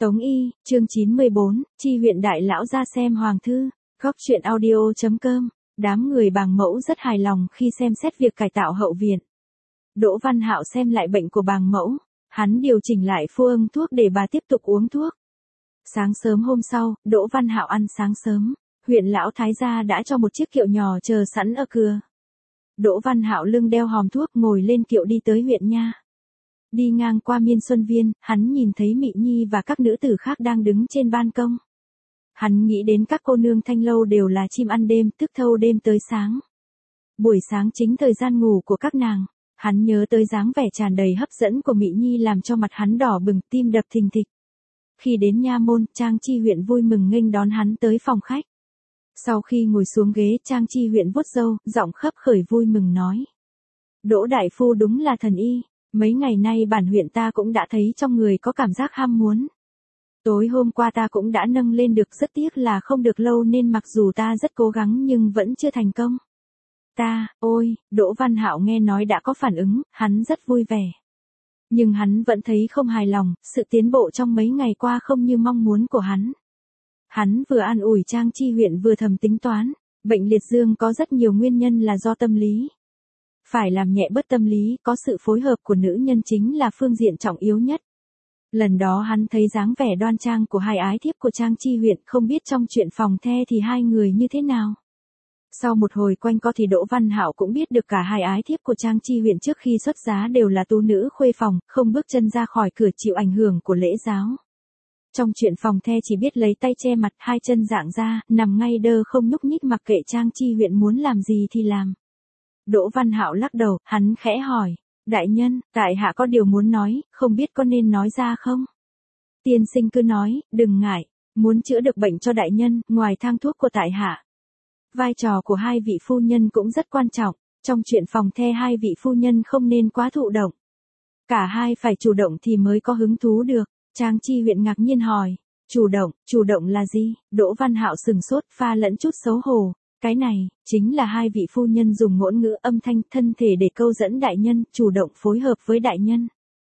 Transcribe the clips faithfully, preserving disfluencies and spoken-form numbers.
Tống Y, chương chín mươi bốn, chi huyện đại lão ra xem hoàng thư, góc truyện audio.com, đám người bàng mẫu rất hài lòng khi xem xét việc cải tạo hậu viện. Đỗ Văn Hạo xem lại bệnh của bàng mẫu, hắn điều chỉnh lại phu ưng thuốc để bà tiếp tục uống thuốc. Sáng sớm hôm sau, Đỗ Văn Hạo ăn sáng sớm, huyện lão thái gia đã cho một chiếc kiệu nhỏ chờ sẵn ở cửa. Đỗ Văn Hạo lưng đeo hòm thuốc ngồi lên kiệu đi tới huyện nha. Đi ngang qua Miên Xuân Viên, hắn nhìn thấy Mị Nhi và các nữ tử khác đang đứng trên ban công. Hắn nghĩ đến các cô nương Thanh Lâu đều là chim ăn đêm, thức thâu đêm tới sáng. Buổi sáng chính thời gian ngủ của các nàng, hắn nhớ tới dáng vẻ tràn đầy hấp dẫn của Mị Nhi làm cho mặt hắn đỏ bừng, tim đập thình thịch. Khi đến nha môn, Trang Chi huyện vui mừng nghênh đón hắn tới phòng khách. Sau khi ngồi xuống ghế, Trang Chi huyện vuốt râu, giọng khấp khởi vui mừng nói: Đỗ đại phu đúng là thần y. Mấy ngày nay bản huyện ta cũng đã thấy trong người có cảm giác ham muốn. Tối hôm qua ta cũng đã nâng lên được, rất tiếc là không được lâu nên mặc dù ta rất cố gắng nhưng vẫn chưa thành công. Ta, ôi, Đỗ Văn Hạo nghe nói đã có phản ứng, hắn rất vui vẻ. Nhưng hắn vẫn thấy không hài lòng, sự tiến bộ trong mấy ngày qua không như mong muốn của hắn. Hắn vừa an ủi Trang Chi huyện vừa thầm tính toán, bệnh liệt dương có rất nhiều nguyên nhân là do tâm lý. Phải làm nhẹ bớt tâm lý, có sự phối hợp của nữ nhân chính là phương diện trọng yếu nhất. Lần đó hắn thấy dáng vẻ đoan trang của hai ái thiếp của Trang Chi huyện, không biết trong chuyện phòng the thì hai người như thế nào. Sau một hồi quanh co thì Đỗ Văn Hạo cũng biết được cả hai ái thiếp của Trang Chi huyện trước khi xuất giá đều là tú nữ khuê phòng, không bước chân ra khỏi cửa chịu ảnh hưởng của lễ giáo. Trong chuyện phòng the chỉ biết lấy tay che mặt, hai chân dạng ra, nằm ngay đơ không nhúc nhích mặc kệ Trang Chi huyện muốn làm gì thì làm. Đỗ Văn Hạo lắc đầu, hắn khẽ hỏi: Đại nhân, tại hạ có điều muốn nói, không biết có nên nói ra không? Tiên sinh cứ nói, đừng ngại, muốn chữa được bệnh cho đại nhân, ngoài thang thuốc của tại hạ. Vai trò của hai vị phu nhân cũng rất quan trọng, trong chuyện phòng the hai vị phu nhân không nên quá thụ động. Cả hai phải chủ động thì mới có hứng thú được. Trang Chi huyện ngạc nhiên hỏi: Chủ động, chủ động là gì? Đỗ Văn Hạo sừng sốt, pha lẫn chút xấu hổ. Cái này, chính là hai vị phu nhân dùng ngôn ngữ âm thanh thân thể để câu dẫn đại nhân, chủ động phối hợp với đại nhân.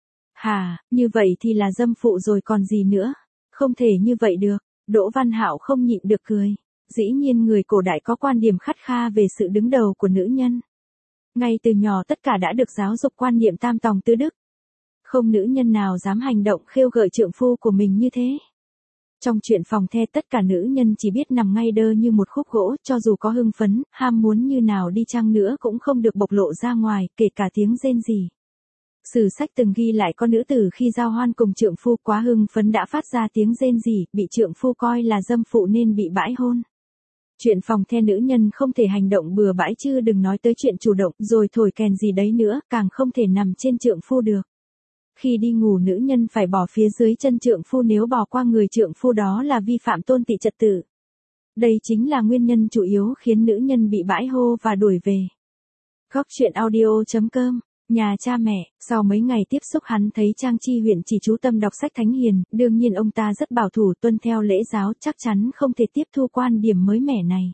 Hà, như vậy thì là dâm phụ rồi còn gì nữa? Không thể như vậy được. Đỗ Văn Hạo không nhịn được cười. Dĩ nhiên người cổ đại có quan điểm khắt kha về sự đứng đầu của nữ nhân. Ngay từ nhỏ tất cả đã được giáo dục quan niệm tam tòng tứ đức. Không nữ nhân nào dám hành động khêu gợi trượng phu của mình như thế. Trong chuyện phòng the tất cả nữ nhân chỉ biết nằm ngay đơ như một khúc gỗ, cho dù có hưng phấn, ham muốn như nào đi chăng nữa cũng không được bộc lộ ra ngoài, kể cả tiếng rên rỉ. Sử sách từng ghi lại có nữ tử khi giao hoan cùng trượng phu quá hưng phấn đã phát ra tiếng rên rỉ, bị trượng phu coi là dâm phụ nên bị bãi hôn. Chuyện phòng the nữ nhân không thể hành động bừa bãi chứ đừng nói tới chuyện chủ động rồi thổi kèn gì đấy nữa, càng không thể nằm trên trượng phu được. Khi đi ngủ nữ nhân phải bỏ phía dưới chân trượng phu, nếu bỏ qua người trượng phu đó là vi phạm tôn tị trật tự. Đây chính là nguyên nhân chủ yếu khiến nữ nhân bị bãi hô và đuổi về. Góc truyện audio.com, nhà cha mẹ, sau mấy ngày tiếp xúc hắn thấy Trang Chi huyện chỉ chú tâm đọc sách thánh hiền, đương nhiên ông ta rất bảo thủ tuân theo lễ giáo, chắc chắn không thể tiếp thu quan điểm mới mẻ này.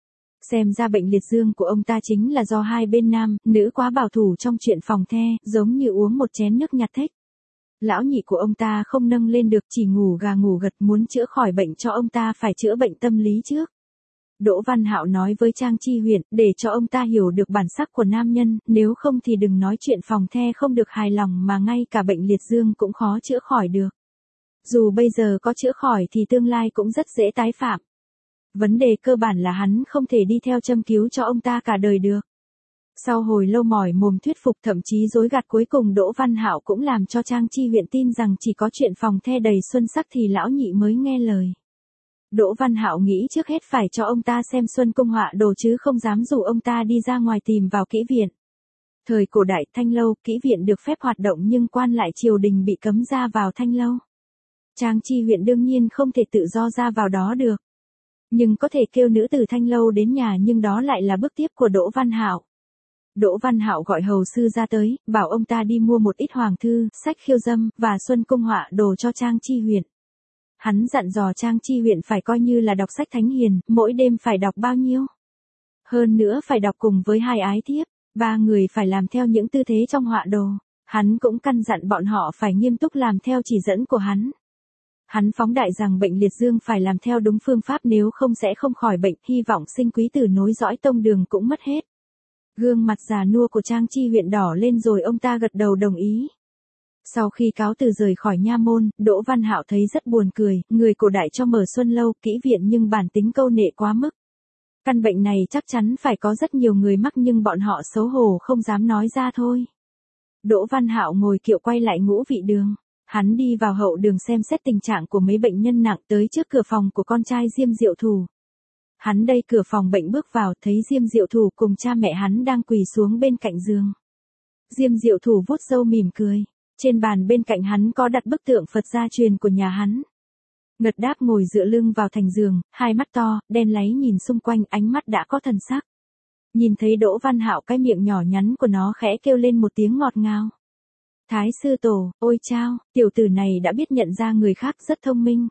Xem ra bệnh liệt dương của ông ta chính là do hai bên nam, nữ quá bảo thủ trong chuyện phòng the, giống như uống một chén nước nhạt thếch. Lão nhị của ông ta không nâng lên được, chỉ ngủ gà ngủ gật, muốn chữa khỏi bệnh cho ông ta phải chữa bệnh tâm lý trước. Đỗ Văn Hạo nói với Trang Chi huyện, để cho ông ta hiểu được bản sắc của nam nhân, nếu không thì đừng nói chuyện phòng the không được hài lòng mà ngay cả bệnh liệt dương cũng khó chữa khỏi được. Dù bây giờ có chữa khỏi thì tương lai cũng rất dễ tái phạm. Vấn đề cơ bản là hắn không thể đi theo châm cứu cho ông ta cả đời được. Sau hồi lâu mỏi mồm thuyết phục thậm chí dối gạt, cuối cùng Đỗ Văn Hạo cũng làm cho Trang Chi huyện tin rằng chỉ có chuyện phòng the đầy xuân sắc thì lão nhị mới nghe lời. Đỗ Văn Hạo nghĩ trước hết phải cho ông ta xem Xuân Cung họa đồ chứ không dám rủ ông ta đi ra ngoài tìm vào kỹ viện. Thời cổ đại Thanh Lâu, kỹ viện được phép hoạt động nhưng quan lại triều đình bị cấm ra vào Thanh Lâu. Trang Chi huyện đương nhiên không thể tự do ra vào đó được. Nhưng có thể kêu nữ tử Thanh Lâu đến nhà, nhưng đó lại là bước tiếp của Đỗ Văn Hạo. Đỗ Văn Hạo gọi hầu sư ra tới, bảo ông ta đi mua một ít hoàng thư, sách khiêu dâm, và Xuân Cung họa đồ cho Trang Chi huyện. Hắn dặn dò Trang Chi huyện phải coi như là đọc sách thánh hiền, mỗi đêm phải đọc bao nhiêu. Hơn nữa phải đọc cùng với hai ái thiếp, ba người phải làm theo những tư thế trong họa đồ. Hắn cũng căn dặn bọn họ phải nghiêm túc làm theo chỉ dẫn của hắn. Hắn phóng đại rằng bệnh liệt dương phải làm theo đúng phương pháp nếu không sẽ không khỏi bệnh, hy vọng sinh quý tử nối dõi tông đường cũng mất hết. Gương mặt già nua của Trang Chi huyện đỏ lên rồi ông ta gật đầu đồng ý. Sau khi cáo từ rời khỏi nha môn, Đỗ Văn Hạo thấy rất buồn cười, người cổ đại cho mở xuân lâu, kỹ viện nhưng bản tính câu nệ quá mức. Căn bệnh này chắc chắn phải có rất nhiều người mắc nhưng bọn họ xấu hổ không dám nói ra thôi. Đỗ Văn Hạo ngồi kiệu quay lại Ngũ Vị Đường. Hắn đi vào hậu đường xem xét tình trạng của mấy bệnh nhân nặng tới trước cửa phòng của con trai Diêm Diệu Thủ. Hắn đẩy cửa phòng bệnh bước vào thấy Diêm Diệu Thủ cùng cha mẹ hắn đang quỳ xuống bên cạnh giường. Diêm Diệu Thủ vuốt râu mỉm cười. Trên bàn bên cạnh hắn có đặt bức tượng Phật gia truyền của nhà hắn. Ngật Đáp ngồi dựa lưng vào thành giường, hai mắt to, đen láy nhìn xung quanh, ánh mắt đã có thần sắc. Nhìn thấy Đỗ Văn Hạo, cái miệng nhỏ nhắn của nó khẽ kêu lên một tiếng ngọt ngào. Thái sư tổ, ôi chao, tiểu tử này đã biết nhận ra người khác, rất thông minh.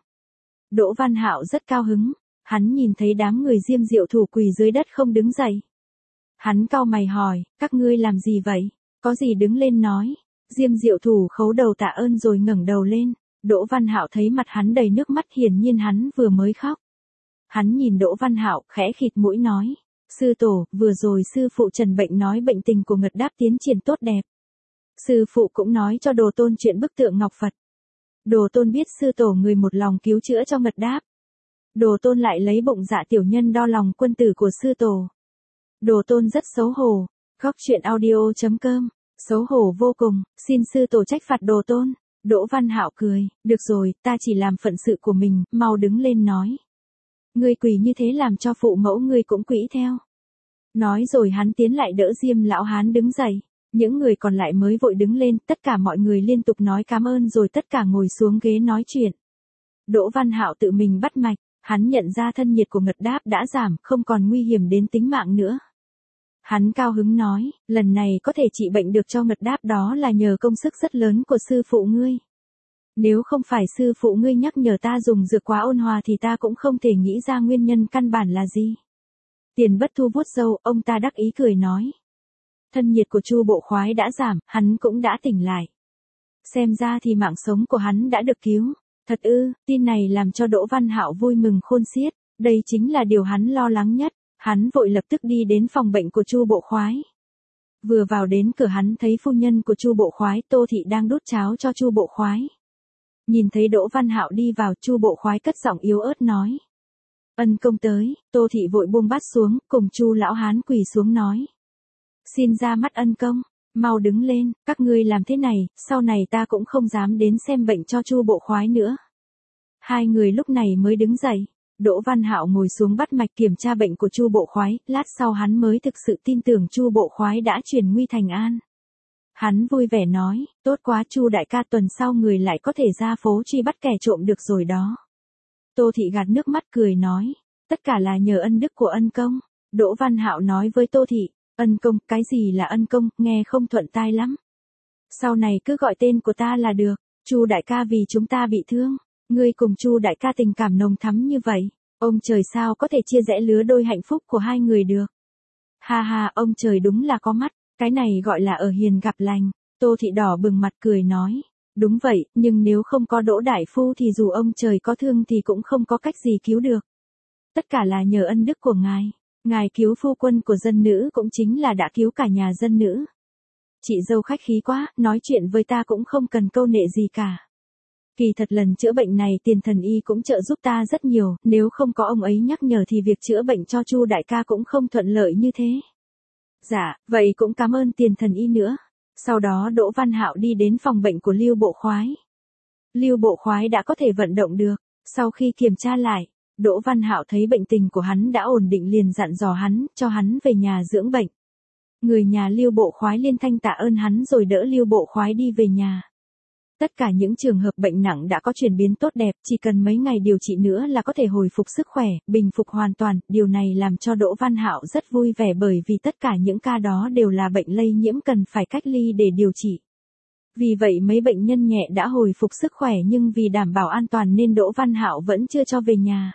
Đỗ Văn Hạo rất cao hứng, hắn nhìn thấy đám người Diêm Diệu Thủ quỳ dưới đất không đứng dậy. Hắn cau mày hỏi, các ngươi làm gì vậy, có gì đứng lên nói. Diêm Diệu Thủ khấu đầu tạ ơn rồi ngẩng đầu lên. Đỗ Văn Hạo thấy mặt hắn đầy nước mắt, hiển nhiên hắn vừa mới khóc. Hắn nhìn Đỗ Văn Hạo, khẽ khịt mũi nói, sư tổ, vừa rồi sư phụ trần bệnh nói bệnh tình của Ngật Đáp tiến triển tốt đẹp. Sư phụ cũng nói cho Đồ Tôn chuyện bức tượng Ngọc Phật. Đồ Tôn biết sư tổ người một lòng cứu chữa cho Ngật Đáp. Đồ Tôn lại lấy bụng dạ tiểu nhân đo lòng quân tử của sư tổ. Đồ Tôn rất xấu hổ. Góc truyện audio chấm com. Xấu hổ vô cùng, xin sư tổ trách phạt Đồ Tôn. Đỗ Văn Hạo cười, được rồi, ta chỉ làm phận sự của mình, mau đứng lên nói. Ngươi quỳ như thế làm cho phụ mẫu ngươi cũng quỳ theo. Nói rồi hắn tiến lại đỡ Diêm lão hán đứng dậy. Những người còn lại mới vội đứng lên, tất cả mọi người liên tục nói cảm ơn rồi tất cả ngồi xuống ghế nói chuyện. Đỗ Văn Hạo tự mình bắt mạch, hắn nhận ra thân nhiệt của Ngật Đáp đã giảm, không còn nguy hiểm đến tính mạng nữa. Hắn cao hứng nói, lần này có thể trị bệnh được cho Ngật Đáp đó là nhờ công sức rất lớn của sư phụ ngươi. Nếu không phải sư phụ ngươi nhắc nhở ta dùng dược quá ôn hòa thì ta cũng không thể nghĩ ra nguyên nhân căn bản là gì. Tiền Bất Thu vuốt râu, ông ta đắc ý cười nói. Thân nhiệt của Chu Bộ Khoái đã giảm, hắn cũng đã tỉnh lại. Xem ra thì mạng sống của hắn đã được cứu. Thật ư, tin này làm cho Đỗ Văn Hạo vui mừng khôn xiết, đây chính là điều hắn lo lắng nhất. Hắn vội lập tức đi đến phòng bệnh của Chu Bộ Khoái. Vừa vào đến cửa hắn thấy phu nhân của Chu Bộ Khoái, Tô Thị đang đút cháo cho Chu Bộ Khoái. Nhìn thấy Đỗ Văn Hạo đi vào, Chu Bộ Khoái cất giọng yếu ớt nói. Ân công tới, Tô Thị vội buông bát xuống, cùng Chu lão hán quỳ xuống nói. Xin ra mắt ân công, mau đứng lên, các ngươi làm thế này, sau này ta cũng không dám đến xem bệnh cho Chu Bộ Khoái nữa. Hai người lúc này mới đứng dậy. Đỗ Văn Hạo ngồi xuống bắt mạch kiểm tra bệnh của Chu Bộ Khoái, lát sau hắn mới thực sự tin tưởng Chu Bộ Khoái đã chuyển nguy thành an. Hắn vui vẻ nói, tốt quá Chu đại ca, tuần sau người lại có thể ra phố truy bắt kẻ trộm được rồi đó. Tô Thị gạt nước mắt cười nói, tất cả là nhờ ân đức của ân công. Đỗ Văn Hạo nói với Tô Thị, ân công, cái gì là ân công, nghe không thuận tai lắm. Sau này cứ gọi tên của ta là được, Chu đại ca vì chúng ta bị thương. Ngươi cùng Chu đại ca tình cảm nồng thắm như vậy, ông trời sao có thể chia rẽ lứa đôi hạnh phúc của hai người được. Ha ha, ông trời đúng là có mắt, cái này gọi là ở hiền gặp lành. Tô Thị đỏ bừng mặt cười nói, đúng vậy, nhưng nếu không có Đỗ đại phu thì dù ông trời có thương thì cũng không có cách gì cứu được. Tất cả là nhờ ân đức của ngài, ngài cứu phu quân của dân nữ cũng chính là đã cứu cả nhà dân nữ. Chị dâu khách khí quá, nói chuyện với ta cũng không cần câu nệ gì cả. Kỳ thật lần chữa bệnh này Tiền thần y cũng trợ giúp ta rất nhiều, nếu không có ông ấy nhắc nhở thì việc chữa bệnh cho Chu đại ca cũng không thuận lợi như thế. Dạ, vậy cũng cảm ơn Tiền thần y nữa. Sau đó Đỗ Văn Hạo đi đến phòng bệnh của Lưu Bộ Khoái. Lưu Bộ Khoái đã có thể vận động được, sau khi kiểm tra lại, Đỗ Văn Hạo thấy bệnh tình của hắn đã ổn định liền dặn dò hắn, cho hắn về nhà dưỡng bệnh. Người nhà Lưu Bộ Khoái liên thanh tạ ơn hắn rồi đỡ Lưu Bộ Khoái đi về nhà. Tất cả những trường hợp bệnh nặng đã có chuyển biến tốt đẹp, chỉ cần mấy ngày điều trị nữa là có thể hồi phục sức khỏe, bình phục hoàn toàn, điều này làm cho Đỗ Văn Hạo rất vui vẻ bởi vì tất cả những ca đó đều là bệnh lây nhiễm cần phải cách ly để điều trị. Vì vậy mấy bệnh nhân nhẹ đã hồi phục sức khỏe nhưng vì đảm bảo an toàn nên Đỗ Văn Hạo vẫn chưa cho về nhà.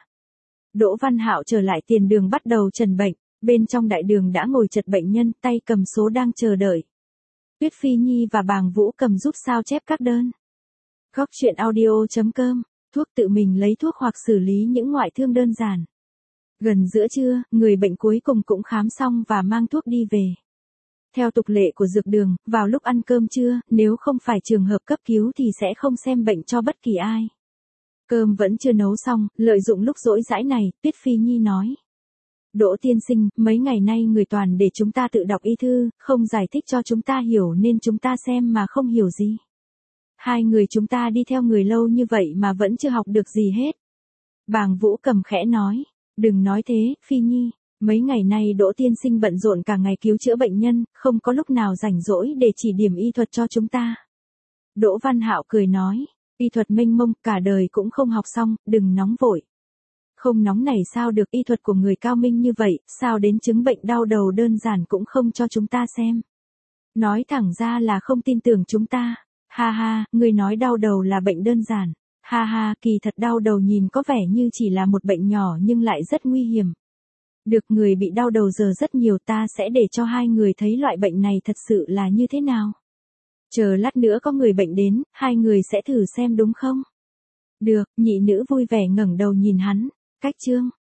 Đỗ Văn Hạo trở lại tiền đường bắt đầu trần bệnh, bên trong đại đường đã ngồi chật bệnh nhân, tay cầm số đang chờ đợi. Tuyết Phi Nhi và Bàng Vũ cầm giúp sao chép các đơn. Góc truyện audio chấm com thuốc tự mình lấy thuốc hoặc xử lý những ngoại thương đơn giản. Gần giữa trưa, người bệnh cuối cùng cũng khám xong và mang thuốc đi về. Theo tục lệ của dược đường, vào lúc ăn cơm trưa, nếu không phải trường hợp cấp cứu thì sẽ không xem bệnh cho bất kỳ ai. Cơm vẫn chưa nấu xong, lợi dụng lúc rỗi rãi này, Tuyết Phi Nhi nói. Đỗ tiên sinh, mấy ngày nay người toàn để chúng ta tự đọc y thư, không giải thích cho chúng ta hiểu nên chúng ta xem mà không hiểu gì. Hai người chúng ta đi theo người lâu như vậy mà vẫn chưa học được gì hết. Bàng Vũ Cầm khẽ nói, đừng nói thế, Phi Nhi, mấy ngày nay Đỗ tiên sinh bận rộn cả ngày cứu chữa bệnh nhân, không có lúc nào rảnh rỗi để chỉ điểm y thuật cho chúng ta. Đỗ Văn Hạo cười nói, y thuật mênh mông, cả đời cũng không học xong, đừng nóng vội. Không nóng này sao được, y thuật của người cao minh như vậy, sao đến chứng bệnh đau đầu đơn giản cũng không cho chúng ta xem. Nói thẳng ra là không tin tưởng chúng ta. Ha ha, người nói đau đầu là bệnh đơn giản. Ha ha, kỳ thật đau đầu nhìn có vẻ như chỉ là một bệnh nhỏ nhưng lại rất nguy hiểm. Được, người bị đau đầu giờ rất nhiều, ta sẽ để cho hai người thấy loại bệnh này thật sự là như thế nào. Chờ lát nữa có người bệnh đến, hai người sẽ thử xem đúng không? Được, nhị nữ vui vẻ ngẩng đầu nhìn hắn. Cách chương